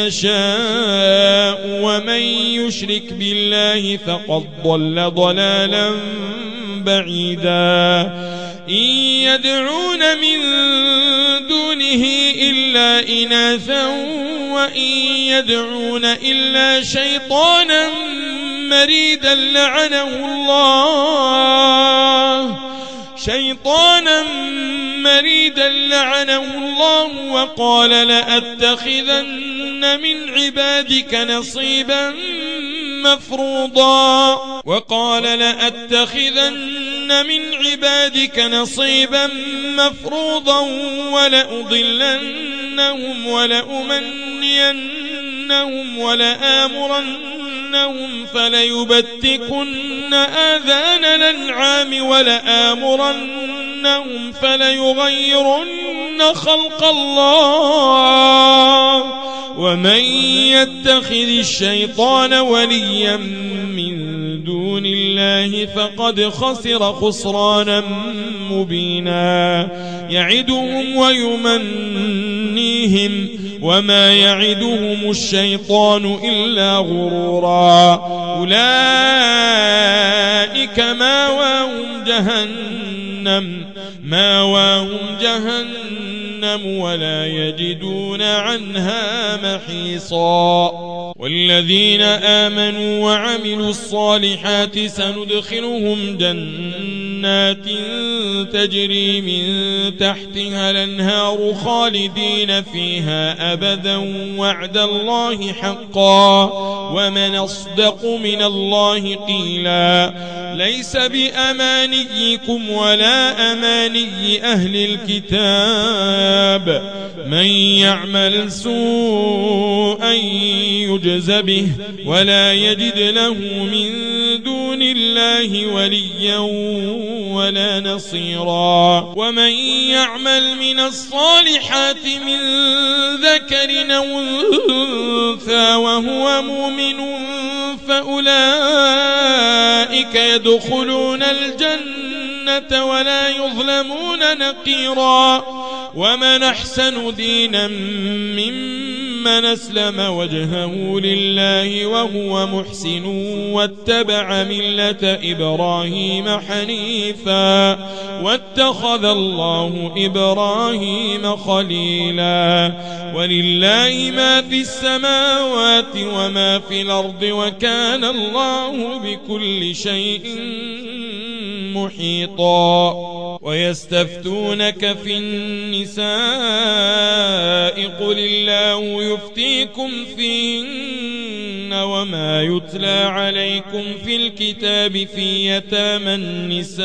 S1: يشاء ومن يشرك بالله فقد ضل ضلالا بعيدا. إن يدعون من دونه إلا إناثا وإن يدعون إلا شيطانا مريدا لعنه الله شيطانا مريدا لعنه الله وقال لأتخذن من عبادك نصيبا مفروضا وقال لأتخذن من عبادك نصيبا مفروضا ولأضلنهم ولأمنينهم ولآمرنهم فليبتكن آذان الأنعام ولآمرنهم فليغيرن خلق الله. ومن يتخذ الشيطان وليا من دون الله فقد خسر خسرانا مبينا. يعدهم ويمنيهم وما يعدهم الشيطان إلا غرورا. أولئك ماواهم جهنم ماواهم جهنم ولا يجدون عنها محيصا. والذين آمنوا وعملوا الصالحات سندخلهم جنات تجري من تحتها الأنهار خالدين فيها أبدا وعد الله حقا ومن أصدق من الله قيلا ليس بأمانيكم ولا أماني أهل الكتاب من يعمل سوءا يجز به ولا يجد له من دون الله وليا ولا نصيرا ومن يعمل من الصالحات من ذكر أو أنثى وهو مؤمن فأولئك يدخلون الجنة ولا يظلمون نقيرا ومن أحسن دينا ممن أسلم وجهه لله وهو محسن واتبع ملة إبراهيم حنيفا واتخذ الله إبراهيم خليلا ولله ما في السماوات وما في الأرض وكان الله بكل شيء محيطا ويستفتونك في النساء قل الله يفتيكم فيهن وما يتلى عليكم في الكتاب في يتامى النساء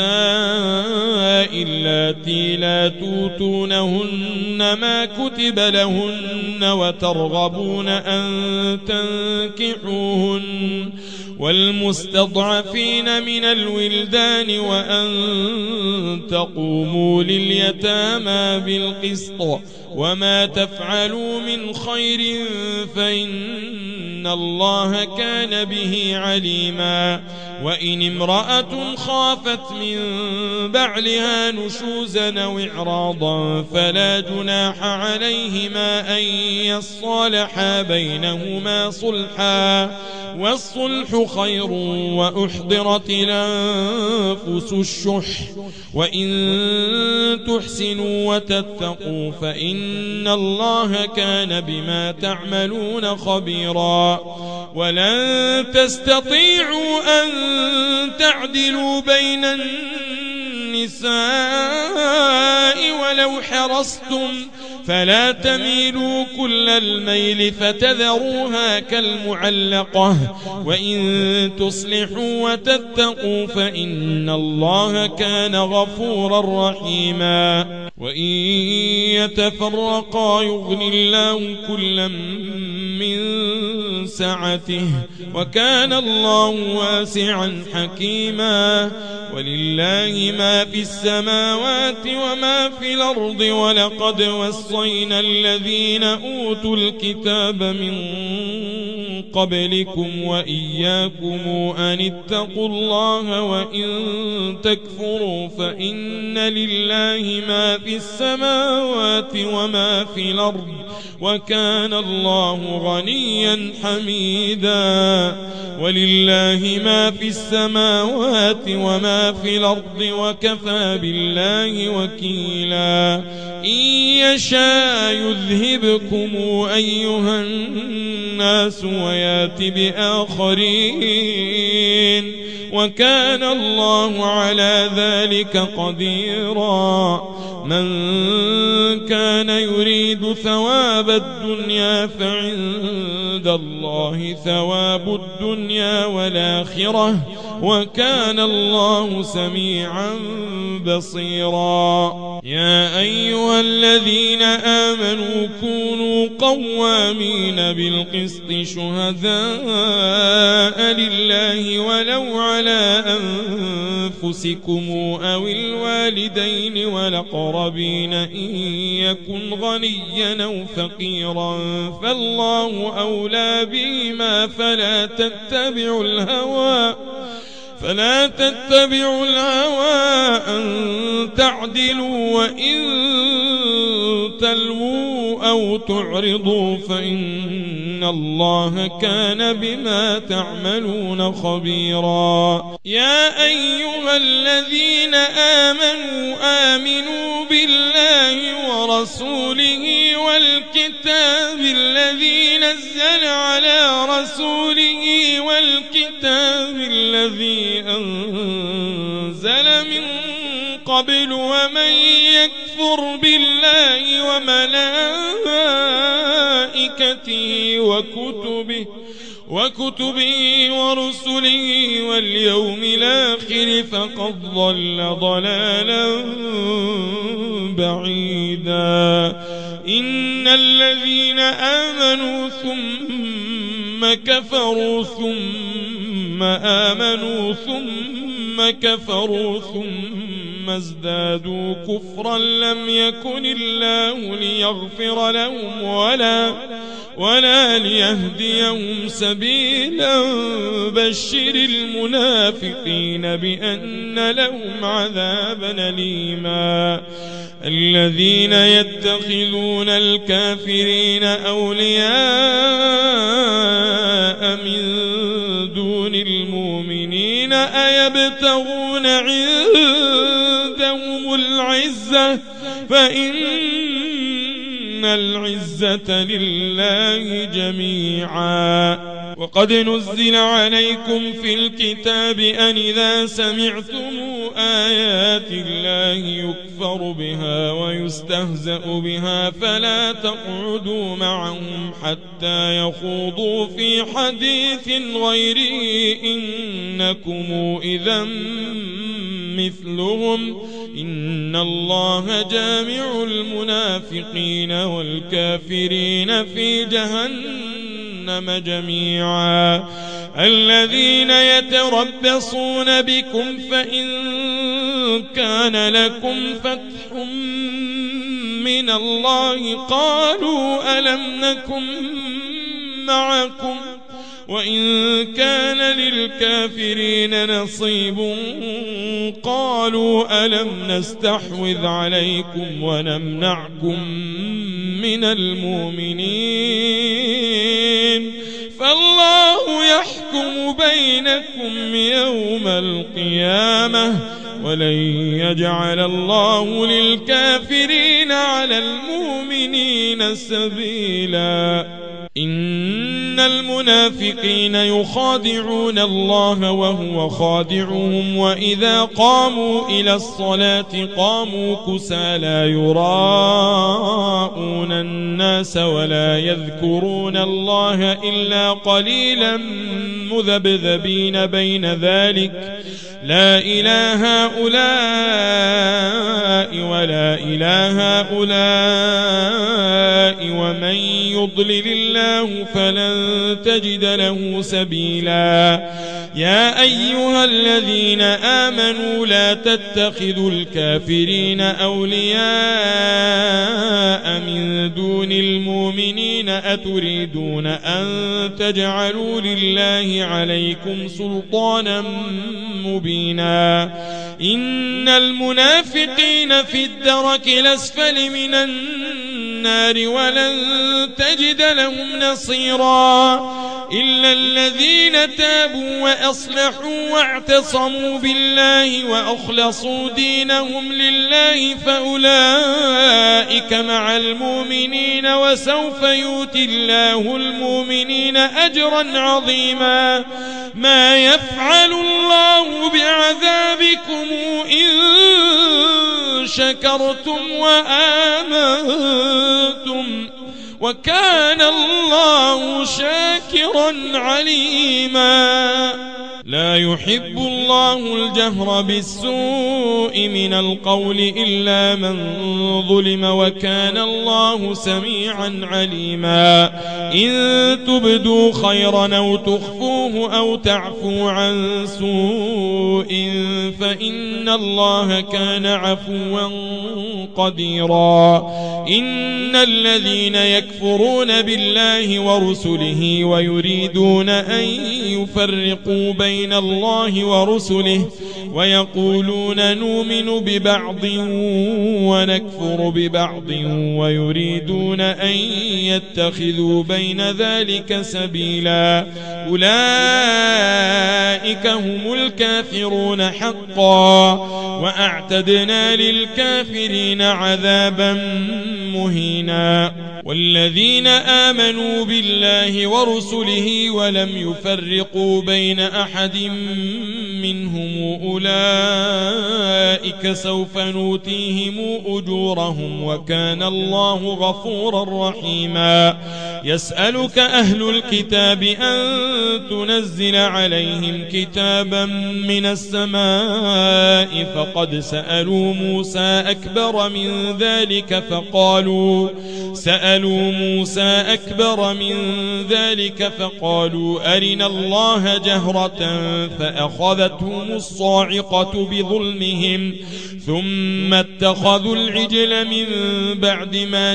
S1: اللاتي لا توتونهن ما كتب لهن وترغبون أن تنكحوهن والمستضعفين من الولدان وأن تقوموا لليتامى بالقسط وما تفعلوا من خير فإن الله كان به عليما وإن امرأة خافت من بعلها نشوزا أو إعراضا فلا جناح عليهما أن يصالحا بينهما صلحا والصلح خير وأحضرت الأنفس الشح وإن تحسنوا وتتقوا فإن الله كان بما تعملون خبيرا ولن تستطيعوا أن تعدلوا بين النساء ولو حرصتم فلا تميلوا كل الميل فتذروها كالمعلقة وإن تصلحوا وتتقوا فإن الله كان غفورا رحيما وإن يتفرقا يغن الله كلا من سعته وكان الله واسعا حكيما ولله ما في السماوات وما في الأرض ولقد وصينا الذين أوتوا الكتاب من قبلكم وإياكم أن اتقوا الله وإن تكفروا فإن لله ما في السماوات وما في الأرض وكان الله غنيا حميدا ولله ما في السماوات وما في الأرض وكفى بالله وكيلا إن يشاء يذهبكم أيها الناس ويات بآخرين وكان الله على ذلك قديرا من كان يريد ثواب الدنيا فعند الله ثواب الدنيا والآخرة وكان الله سميعا بصيرا يا أيها الذين آمنوا كونوا قوامين بالقسط شهداء لله ولو على أنفسكم أو الوالدين والأقربين إن يكن غنيا أو فقيرا فالله أولى بهما فلا تتبعوا الهوى فلا تتبعوا الهوى أن تعدلوا وإن تلووا أو تعرضوا فإن الله كان بما تعملون خبيرا يا أيها الذين آمنوا آمنوا بالله ورسوله والكتاب الذي نزل على رسوله والكتاب الذي أنزل من قبل ومن يكفر بالله وملائكته وكتبه وكتبه ورسله واليوم الآخر فقد ضل ضلالا بعيدا. إن الذين آمنوا ثم كفروا ثم آمنوا ثم كفروا ثم ازدادوا كفرا لم يكن الله ليغفر لهم ولا ولا ليهديهم سبيلا. بشر المنافقين بأن لهم عذابا أليما. الذين يتخذون الكافرين أولياء من دون المؤمنين أيبتغون عندهم العزة فإن العزة لله جميعا. وقد نزل عليكم في الكتاب أن إذا سمعتم آيات الله يكفر بها ويستهزأ بها فلا تقعدوا معهم حتى يخوضوا في حديث غيره إنكم إذا مثلهم إن الله جامع المنافقين والكافرين في جهنم جميعا. الذين يتربصون بكم فإن كان لكم فتح من الله قالوا ألم نكن معكم وإن كان للكافرين نصيب قالوا ألم نستحوذ عليكم ونمنعكم من المؤمنين فالله يحكم بينكم يوم القيامة ولن يجعل الله للكافرين على المؤمنين سبيلا. إن المنافقين يخادعون الله وهو خادعهم وإذا قاموا إلى الصلاة قاموا كسالى يراءون الناس ولا يذكرون الله إلا قليلا مذبذبين بين ذلك لا إله هؤلاء ولا إله هؤلاء ومن يضلل الله فلن تجد له سبيلا. يا أيها الذين آمنوا لا تتخذوا الكافرين أولياء من دون المؤمنين أتريدون أن تجعلوا لله عليكم سلطانا مبينا. إن المنافقين في الدرك الأسفل من النار ولن تجد لهم نصيرا إلا الذين تابوا وأصلحوا واعتصموا بالله وأخلصوا دينهم لله فأولئك مع المؤمنين وسوف يؤتي الله المؤمنين أجرا عظيما. ما يفعل الله بعذابكم إن شكرتم وآمنتم وكان الله شاكرا عليما. لا يحب الله الجهر بالسوء من القول إلا من ظلم وكان الله سميعا عليما. إن تبدوا خيرا أو تخفوه أو تعفو عن سوء فإن الله كان عفوا قديرا. إن الذين يكفرون بالله ورسله ويريدون أن يفرقوا بين بين الله ورسله ويقولون نؤمن ببعض ونكفر ببعض ويريدون أن يتخذوا بين ذلك سبيلا. أولئك أولئك هم الكافرون حقا وأعتدنا للكافرين عذابا مهينا. والذين آمنوا بالله ورسله ولم يفرقوا بين أحد منهم أولئك سوف نؤتيهم أجورهم وكان الله غفورا رحيما. يسألك أهل الكتاب أن تنزل عليهم كتابا من السماء فقد سألوا موسى أكبر من ذلك فقالوا سألوا موسى أكبر من ذلك فقالوا أرنا الله جهرة فأخذتهم الصاعقة بظلمهم ثم اتخذوا العجل من بعد ما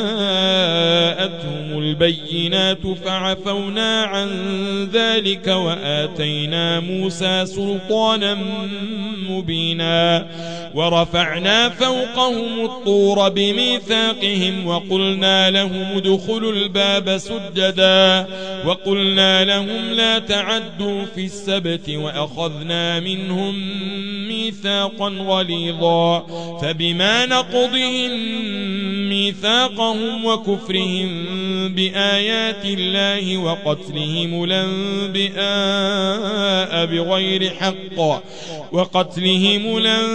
S1: جاءتهم البينات فعفونا عن ذلك وآتينا موسى سلطانا مبينا. ورفعنا فوقهم الطور بميثاقهم وقلنا لهم ادخلوا الباب سجدا وقلنا لهم لا تعدوا في السبت وأخذنا منهم ميثاقا غليظا. فبما نقضهم ميثاقهم وكفرهم بآيات الله وقتلهم الأنبياء بغير حق وقتلهم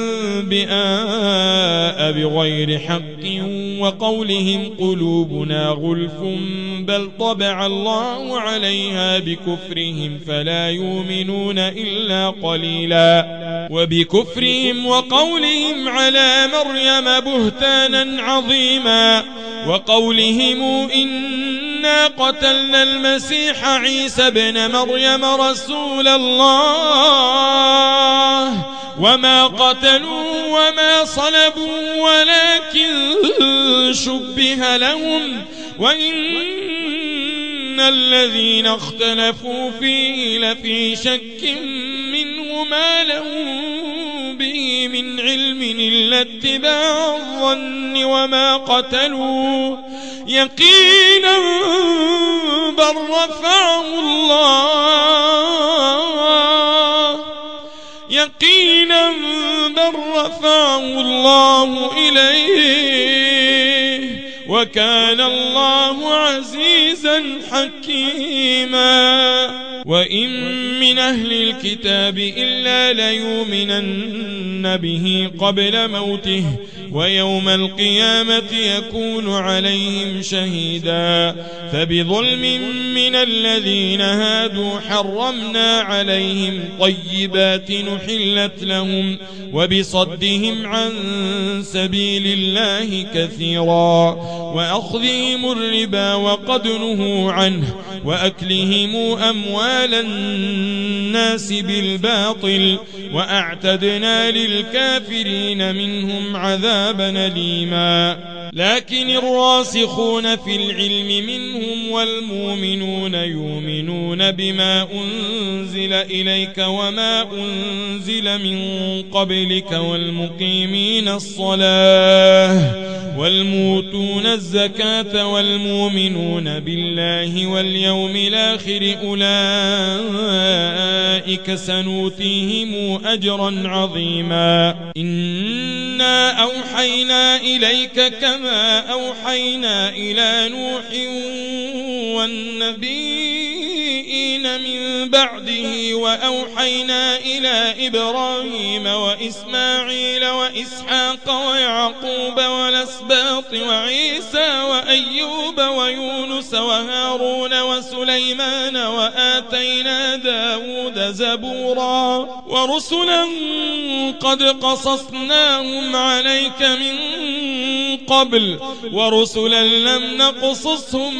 S1: الأنبياء بغير حق وقولهم قلوبنا غلف بل طبع الله عليها بكفرهم فلا يؤمنون إلا قليلا. وبكفرهم وقولهم على مريم بهتانا عظيما وقولهم إنا قتلنا المسيح عيسى بن مريم رسول الله وما قتلوا وما صلبوا ولكن شبه لهم وإن الذين اختلفوا فيه لفي شك منه ما لهم به من علم إلا اتباع الظن وما قتلوا يقينا بل رفعه الله يقينا بل رفعه الله إليه وكان الله عزيزا حكيما. وإن من أهل الكتاب إلا ليؤمنن به قبل موته ويوم القيامة يكون عليهم شهيدا. فبظلم من الذين هادوا حرمنا عليهم طيبات نحلت لهم وبصدهم عن سبيل الله كثيرا وأخذهم الربا وقد نهوا عنه وأكلهم أموال الناس بالباطل وأعتدنا للكافرين منهم عذابا أليما. لكن الراسخون في العلم منهم والمؤمنون يؤمنون بما أنزل إليك وما أنزل من قبلك والمقيمين الصلاة والموتون الزكاة والمؤمنون بالله واليوم الآخر أولئك سنؤتيهم أجرا عظيما. إنا أوحينا إليك كما أوحينا إلى نوح والنبيين من بعده وأوحينا إلى إبراهيم وإسماعيل وإسحاق ويعقوب والأسباط وعيسى وأيوب ويونس وهارون وسليمان وآتينا داود زبورا ورسلا قد قصصناهم عليك من قبل ورسلا لم نقصصهم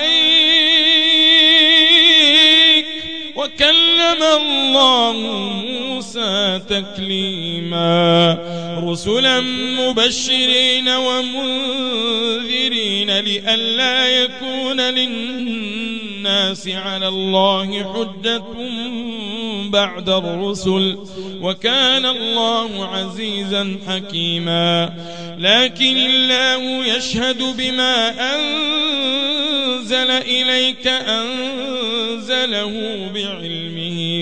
S1: عليك وكلم الله موسى تكليما. رسلا مبشرين ومنذرين لئلا يكون للناس على الله حجة بعد الرسل وكان الله عزيزا حكيما. لكن الله يشهد بما أنزل أنزل إليك أنزله بعلمه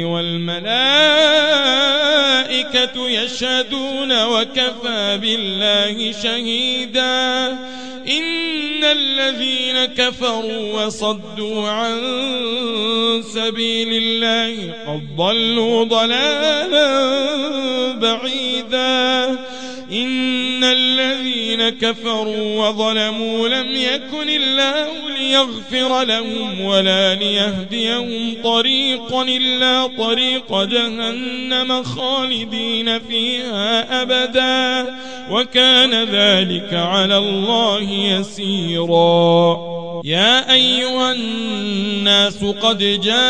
S1: والملائكة يشهدون وكفى بالله شهيدا إن الذين كفروا وصدوا عن سبيل الله قد ضلوا ضلالا بعيدا إن الذين كفروا وظلموا لم يكن الله ليغفر لهم ولا ليهديهم طريقا إلا طريق جهنم خالدين فيها أبدا وكان ذلك على الله يسيرا يا أيها الناس قد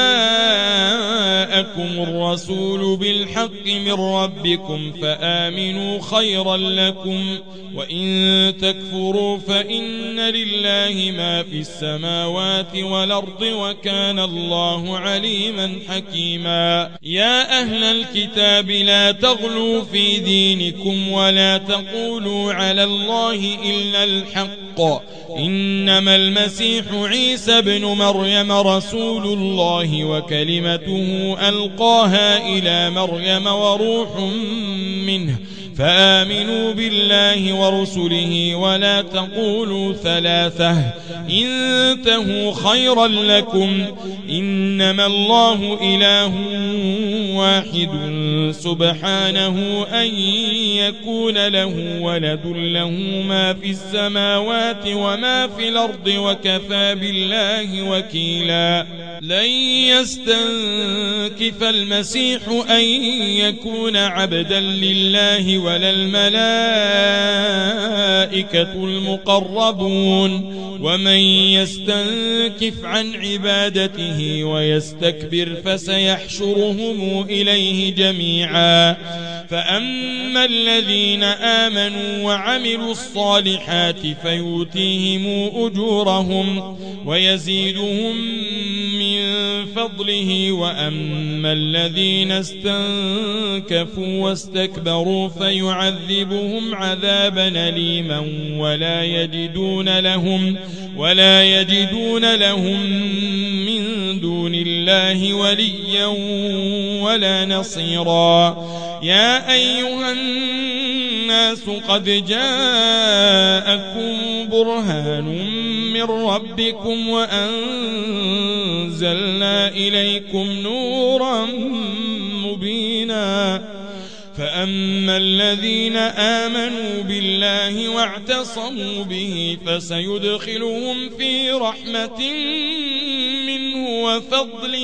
S1: جاءكم الرسول بالحق من ربكم فآمنوا خيرا لكم وإن تكفروا فإن لله ما في السماوات والأرض وكان الله عليما حكيما يا أهل الكتاب لا تغلوا في دينكم ولا تقولوا على الله إلا الحق إنما المسيح عيسى بن مريم رسول الله وكلمته ألقاها إلى مريم وروح منه فآمنوا بالله ورسله ولا تقولوا ثلاثة انتهوا خيرا لكم إنما الله إله واحد سبحانه أن يكون له ولد له ما في السماوات وما في الأرض وكفى بالله وكيلا لن يستنكف المسيح أن يكون عبدا لله ولا الملائكة المقربون ومن يستنكف عن عبادته ويستكبر فسيحشرهم إليه جميعا فأما الذين آمنوا وعملوا الصالحات فيؤتيهم أجورهم ويزيدهم من فضله وأما الذين استنكفوا واستكبروا فيعذبهم عذابا أليما ولا يجدون لهم ولا يجدون لهم من دون الله وليا ولا نصيرا يا أيها الناس قد جاءكم برهان من ربكم وأنزلنا إليكم نورا مبينا فأما الذين آمنوا بالله واعتصموا به فسيدخلهم في رحمة منه وفضل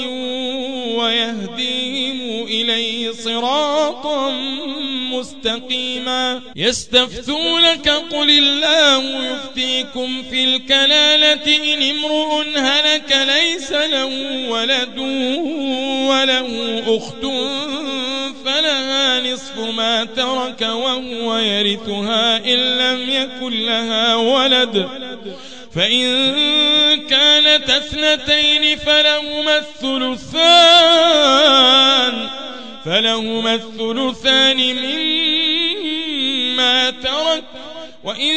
S1: ويهديهم إليه صراطا مستقيما يستفتونك قل الله يفتيكم في الكلالة إن امرؤ هلك ليس له ولد وله أخت فلها نصف ما ترك وهو يرثها إن لم يكن لها ولد فإن كانت اثنتين فلهما الثلثان فلهما الثلثان مما ترك وإن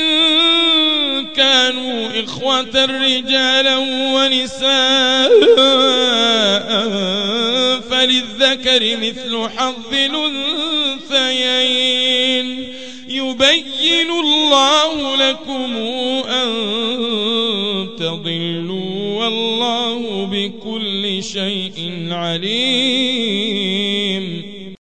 S1: كانوا إخوة رجالا ونساء فللذكر مثل حظ الأنثيين يبين الله لكم أن تضلوا والله بكل شيء عليم